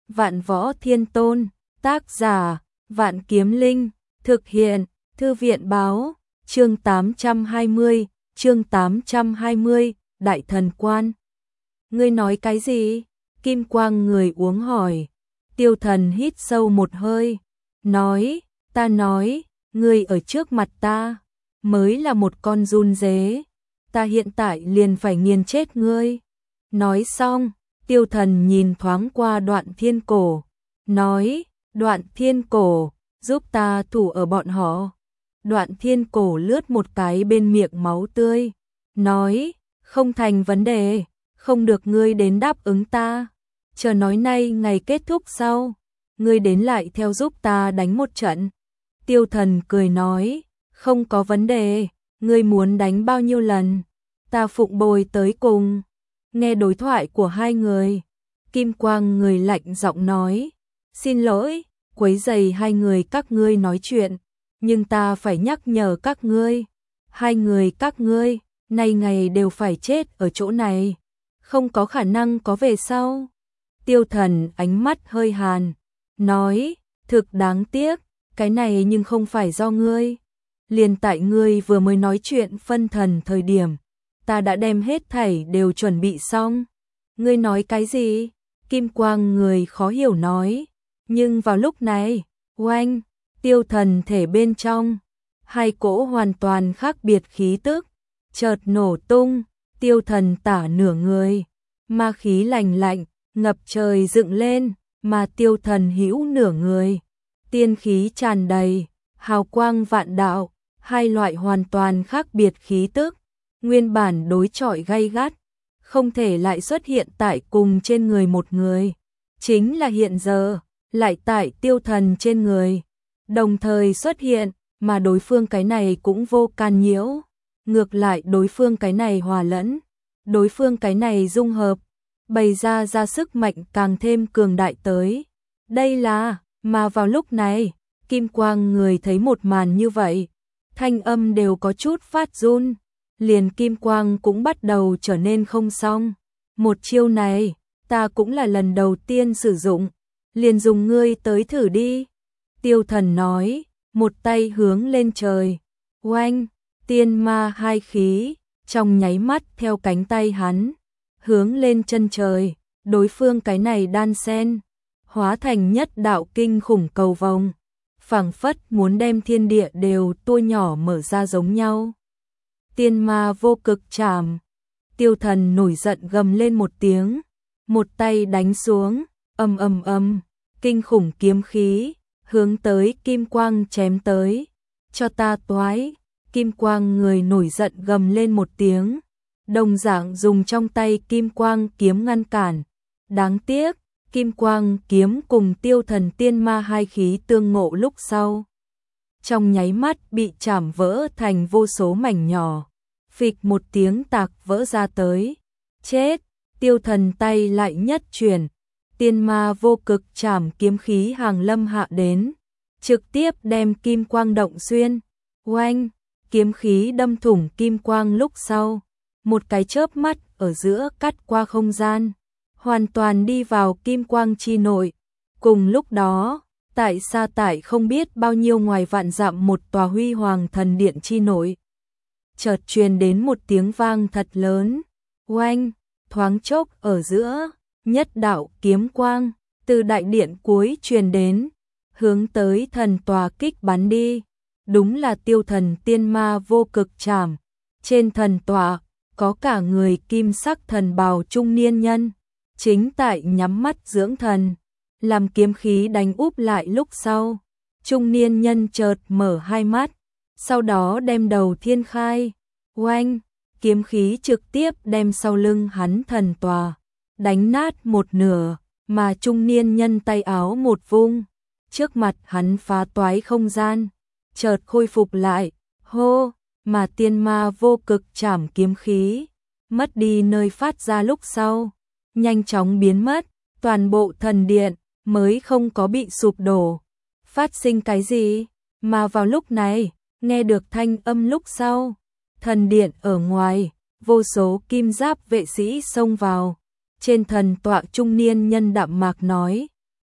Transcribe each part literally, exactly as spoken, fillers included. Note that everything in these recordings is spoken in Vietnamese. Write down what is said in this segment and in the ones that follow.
Vạn Võ Thiên Tôn, tác giả, Vạn Kiếm Linh, thực hiện, Thư viện báo, chương tám trăm hai mươi, chương tám trăm hai mươi, Đại Thần Quan. Ngươi nói cái gì? Kim Quang người uống hỏi. Tiêu Thần hít sâu một hơi, nói, ta nói, ngươi ở trước mặt ta, mới là một con giun dế, ta hiện tại liền phải nghiền chết ngươi. Nói xong, Tiêu Thần nhìn thoáng qua Đoạn Thiên Cổ, nói, Đoạn Thiên Cổ, giúp ta thủ ở bọn họ. Đoạn Thiên Cổ lướt một cái bên miệng máu tươi, nói, không thành vấn đề, không được ngươi đến đáp ứng ta. Chờ nói nay ngày kết thúc sau, ngươi đến lại theo giúp ta đánh một trận. Tiêu Thần cười nói, không có vấn đề, ngươi muốn đánh bao nhiêu lần, ta phụng bồi tới cùng. Nghe đối thoại của hai người, Kim Quang người lạnh giọng nói, xin lỗi, quấy rầy hai người các ngươi nói chuyện, nhưng ta phải nhắc nhở các ngươi, hai người các ngươi, nay ngày đều phải chết ở chỗ này, không có khả năng có về sau. Tiêu Thần ánh mắt hơi hàn, nói, thực đáng tiếc, cái này nhưng không phải do ngươi. Liền tại ngươi vừa mới nói chuyện phân thần thời điểm, ta đã đem hết thảy đều chuẩn bị xong. Ngươi nói cái gì? Kim Quang người khó hiểu nói. Nhưng vào lúc này, oanh, Tiêu Thần thể bên trong, hai cỗ hoàn toàn khác biệt khí tức, chợt nổ tung, Tiêu Thần tả nửa người, ma khí lạnh lạnh, ngập trời dựng lên, mà Tiêu Thần hữu nửa người, tiên khí tràn đầy, hào quang vạn đạo, hai loại hoàn toàn khác biệt khí tức, nguyên bản đối chọi gay gắt, không thể lại xuất hiện tại cùng trên người một người, chính là hiện giờ, lại tại Tiêu Thần trên người, đồng thời xuất hiện, mà đối phương cái này cũng vô can nhiễu, ngược lại đối phương cái này hòa lẫn, đối phương cái này dung hợp, bày ra ra sức mạnh càng thêm cường đại tới. Đây là, mà vào lúc này, Kim Quang người thấy một màn như vậy, thanh âm đều có chút phát run, liền Kim Quang cũng bắt đầu trở nên không xong. Một chiêu này, ta cũng là lần đầu tiên sử dụng, liền dùng ngươi tới thử đi. Tiêu Thần nói, một tay hướng lên trời, oanh, tiên ma hai khí, trong nháy mắt theo cánh tay hắn, hướng lên chân trời, đối phương cái này đan sen, hóa thành nhất đạo kinh khủng cầu vồng, phảng phất muốn đem thiên địa đều tua nhỏ mở ra giống nhau. Tiên ma vô cực trảm, Tiêu Thần nổi giận gầm lên một tiếng, một tay đánh xuống, ầm ầm ầm, kinh khủng kiếm khí, hướng tới Kim Quang chém tới, cho ta toái. Kim Quang người nổi giận gầm lên một tiếng, đồng dạng dùng trong tay Kim Quang kiếm ngăn cản. Đáng tiếc, Kim Quang kiếm cùng Tiêu Thần tiên ma hai khí tương ngộ lúc sau, trong nháy mắt bị chảm vỡ thành vô số mảnh nhỏ, phịch một tiếng tạc vỡ ra tới. Chết, Tiêu Thần tay lại nhất chuyển, tiên ma vô cực chảm kiếm khí hàng lâm hạ đến, trực tiếp đem Kim Quang động xuyên. Oanh, kiếm khí đâm thủng Kim Quang lúc sau, một cái chớp mắt ở giữa cắt qua không gian, hoàn toàn đi vào Kim Quang chi nội. Cùng lúc đó, tại xa tại không biết bao nhiêu ngoài vạn dặm một tòa huy hoàng thần điện chi nội, chợt truyền đến một tiếng vang thật lớn, oanh, thoáng chốc ở giữa, nhất đạo kiếm quang từ đại điện cuối truyền đến, hướng tới thần tòa kích bắn đi. Đúng là Tiêu Thần tiên ma vô cực trảm. Trên thần tòa có cả người kim sắc thần bào trung niên nhân, chính tại nhắm mắt dưỡng thần. Làm kiếm khí đánh úp lại lúc sau, trung niên nhân chợt mở hai mắt, sau đó đem đầu thiên khai, oanh, kiếm khí trực tiếp đem sau lưng hắn thần tòa đánh nát một nửa, mà trung niên nhân tay áo một vung, trước mặt hắn phá toái không gian, chợt khôi phục lại, hô, mà tiên ma vô cực trảm kiếm khí mất đi nơi phát ra lúc sau, nhanh chóng biến mất, toàn bộ thần điện mới không có bị sụp đổ. Phát sinh cái gì? Mà vào lúc này, nghe được thanh âm lúc sau, thần điện ở ngoài, vô số kim giáp vệ sĩ xông vào. Trên thần tọa trung niên nhân đạm mạc nói,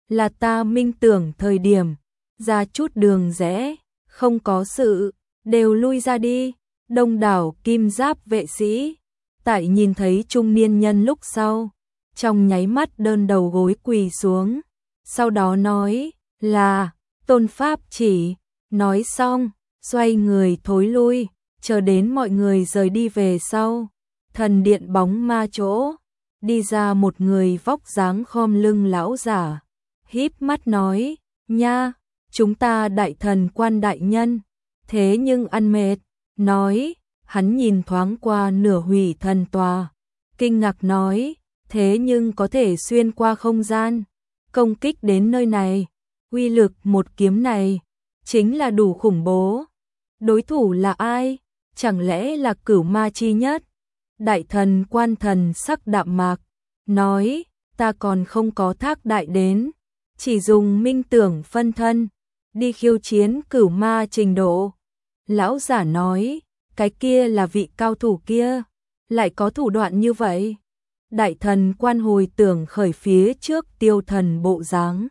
là ta minh tưởng thời điểm, ra chút đường rẽ, không có sự, đều lui ra đi. Đông đảo kim giáp vệ sĩ, tại nhìn thấy trung niên nhân lúc sau, trong nháy mắt đơn đầu gối quỳ xuống, sau đó nói là tôn pháp chỉ, nói xong, xoay người thối lui, chờ đến mọi người rời đi về sau, thần điện bóng ma chỗ, đi ra một người vóc dáng khom lưng lão giả, híp mắt nói, nha, chúng ta đại thần quan đại nhân, thế nhưng ăn mệt, nói, hắn nhìn thoáng qua nửa hủy thần tòa, kinh ngạc nói, thế nhưng có thể xuyên qua không gian, công kích đến nơi này, uy lực một kiếm này, chính là đủ khủng bố. Đối thủ là ai? Chẳng lẽ là cửu ma chi nhất? Đại thần quan thần sắc đạm mạc, nói, ta còn không có thác đại đến, chỉ dùng minh tưởng phân thân, đi khiêu chiến cửu ma trình độ. Lão giả nói, cái kia là vị cao thủ kia, lại có thủ đoạn như vậy. Đại thần quan hồi tưởng khởi phía trước tiêu thần bộ dáng,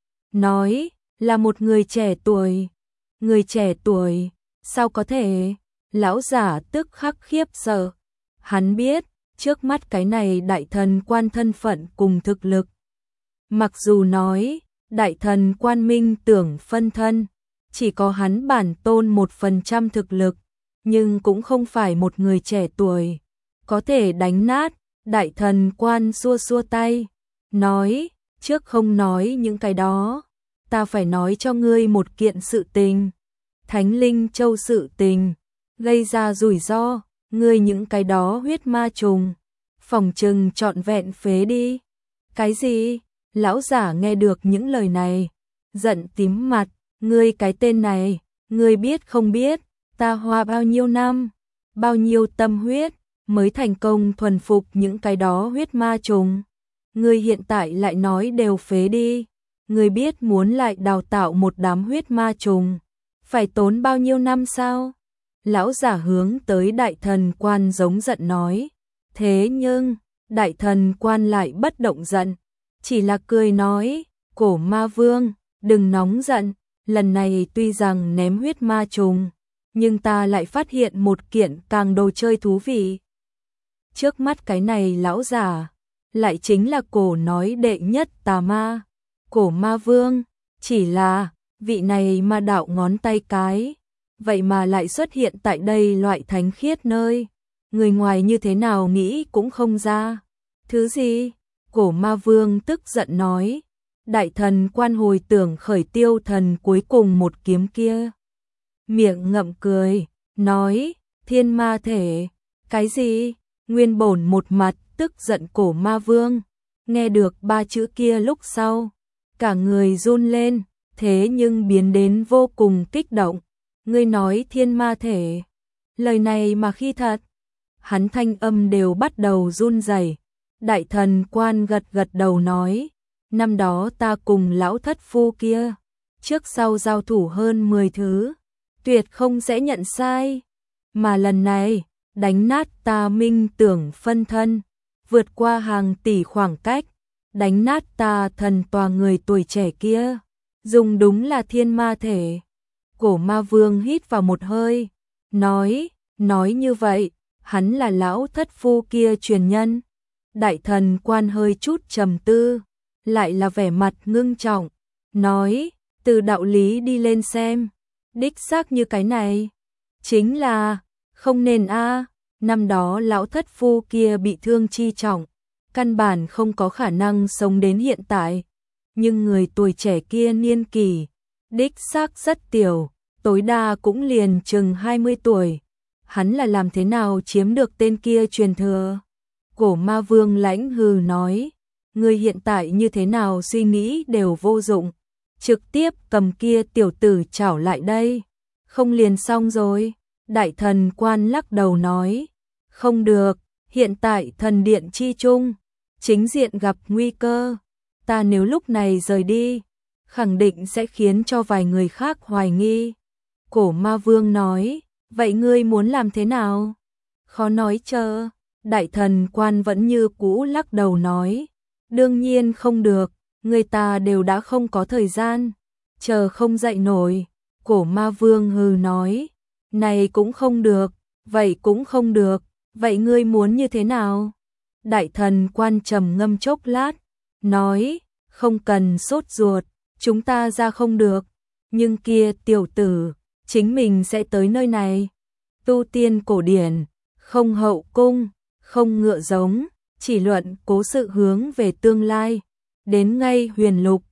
nói, là một người trẻ tuổi. Người trẻ tuổi, sao có thể? Lão giả tức khắc khiếp sợ. Hắn biết, trước mắt cái này đại thần quan thân phận cùng thực lực. Mặc dù nói, đại thần quan minh tưởng phân thân, chỉ có hắn bản tôn một phần trăm thực lực, nhưng cũng không phải một người trẻ tuổi, có thể đánh nát. Đại thần quan xua xua tay, nói, trước không nói những cái đó, ta phải nói cho ngươi một kiện sự tình. Thánh Linh Châu sự tình, gây ra rủi ro, ngươi những cái đó huyết ma trùng, phòng trừng trọn vẹn phế đi. Cái gì? Lão giả nghe được những lời này, giận tím mặt, ngươi cái tên này, ngươi biết không biết, ta hoa bao nhiêu năm, bao nhiêu tâm huyết, mới thành công thuần phục những cái đó huyết ma trùng. Ngươi hiện tại lại nói đều phế đi, ngươi biết muốn lại đào tạo một đám huyết ma trùng, phải tốn bao nhiêu năm sao? Lão giả hướng tới đại thần quan giống giận nói, thế nhưng, đại thần quan lại bất động giận, chỉ là cười nói, cổ ma vương, đừng nóng giận, lần này tuy rằng ném huyết ma trùng, nhưng ta lại phát hiện một kiện càng đồ chơi thú vị. Trước mắt cái này lão giả, lại chính là cổ nói đệ nhất tà ma, cổ ma vương, chỉ là, vị này ma đạo ngón tay cái, vậy mà lại xuất hiện tại đây loại thánh khiết nơi, người ngoài như thế nào nghĩ cũng không ra. Thứ gì? Cổ ma vương tức giận nói, đại thần quan hồi tưởng khởi tiêu thần cuối cùng một kiếm kia. Miệng ngậm cười, nói, thiên ma thể, cái gì? Nguyên bổn một mặt tức giận cổ ma vương, nghe được ba chữ kia lúc sau, cả người run lên, thế nhưng biến đến vô cùng kích động. Ngươi nói thiên ma thể, lời này mà khi thật, hắn thanh âm đều bắt đầu run rẩy. Đại thần quan gật gật đầu nói, năm đó ta cùng lão thất phu kia, trước sau giao thủ hơn mười thứ, tuyệt không sẽ nhận sai, mà lần này, đánh nát ta minh tưởng phân thân, vượt qua hàng tỷ khoảng cách, đánh nát ta thần tòa người tuổi trẻ kia, dùng đúng là thiên ma thể. Cổ ma vương hít vào một hơi, nói, nói như vậy, hắn là lão thất phu kia truyền nhân. Đại thần quan hơi chút trầm tư, lại là vẻ mặt ngưng trọng, nói, từ đạo lý đi lên xem, đích xác như cái này, chính là, không nên a, năm đó lão thất phu kia bị thương chi trọng, căn bản không có khả năng sống đến hiện tại, nhưng người tuổi trẻ kia niên kỷ, đích xác rất tiểu, tối đa cũng liền chừng hai mươi tuổi, hắn là làm thế nào chiếm được tên kia truyền thừa? Cổ ma vương lãnh hừ nói, người hiện tại như thế nào suy nghĩ đều vô dụng, trực tiếp cầm kia tiểu tử chảo lại đây, không liền xong rồi. Đại thần quan lắc đầu nói, không được, hiện tại thần điện chi trung, chính diện gặp nguy cơ, ta nếu lúc này rời đi, khẳng định sẽ khiến cho vài người khác hoài nghi. Cổ ma vương nói, vậy ngươi muốn làm thế nào? Khó nói chờ. Đại thần quan vẫn như cũ lắc đầu nói, đương nhiên không được, người ta đều đã không có thời gian, chờ không dậy nổi. Cổ ma vương hừ nói, này cũng không được, vậy cũng không được, vậy ngươi muốn như thế nào? Đại thần quan trầm ngâm chốc lát, nói, không cần sốt ruột, chúng ta ra không được, nhưng kia tiểu tử, chính mình sẽ tới nơi này. Tu tiên cổ điển, không hậu cung, không ngựa giống, chỉ luận cố sự hướng về tương lai, đến ngay huyền lục,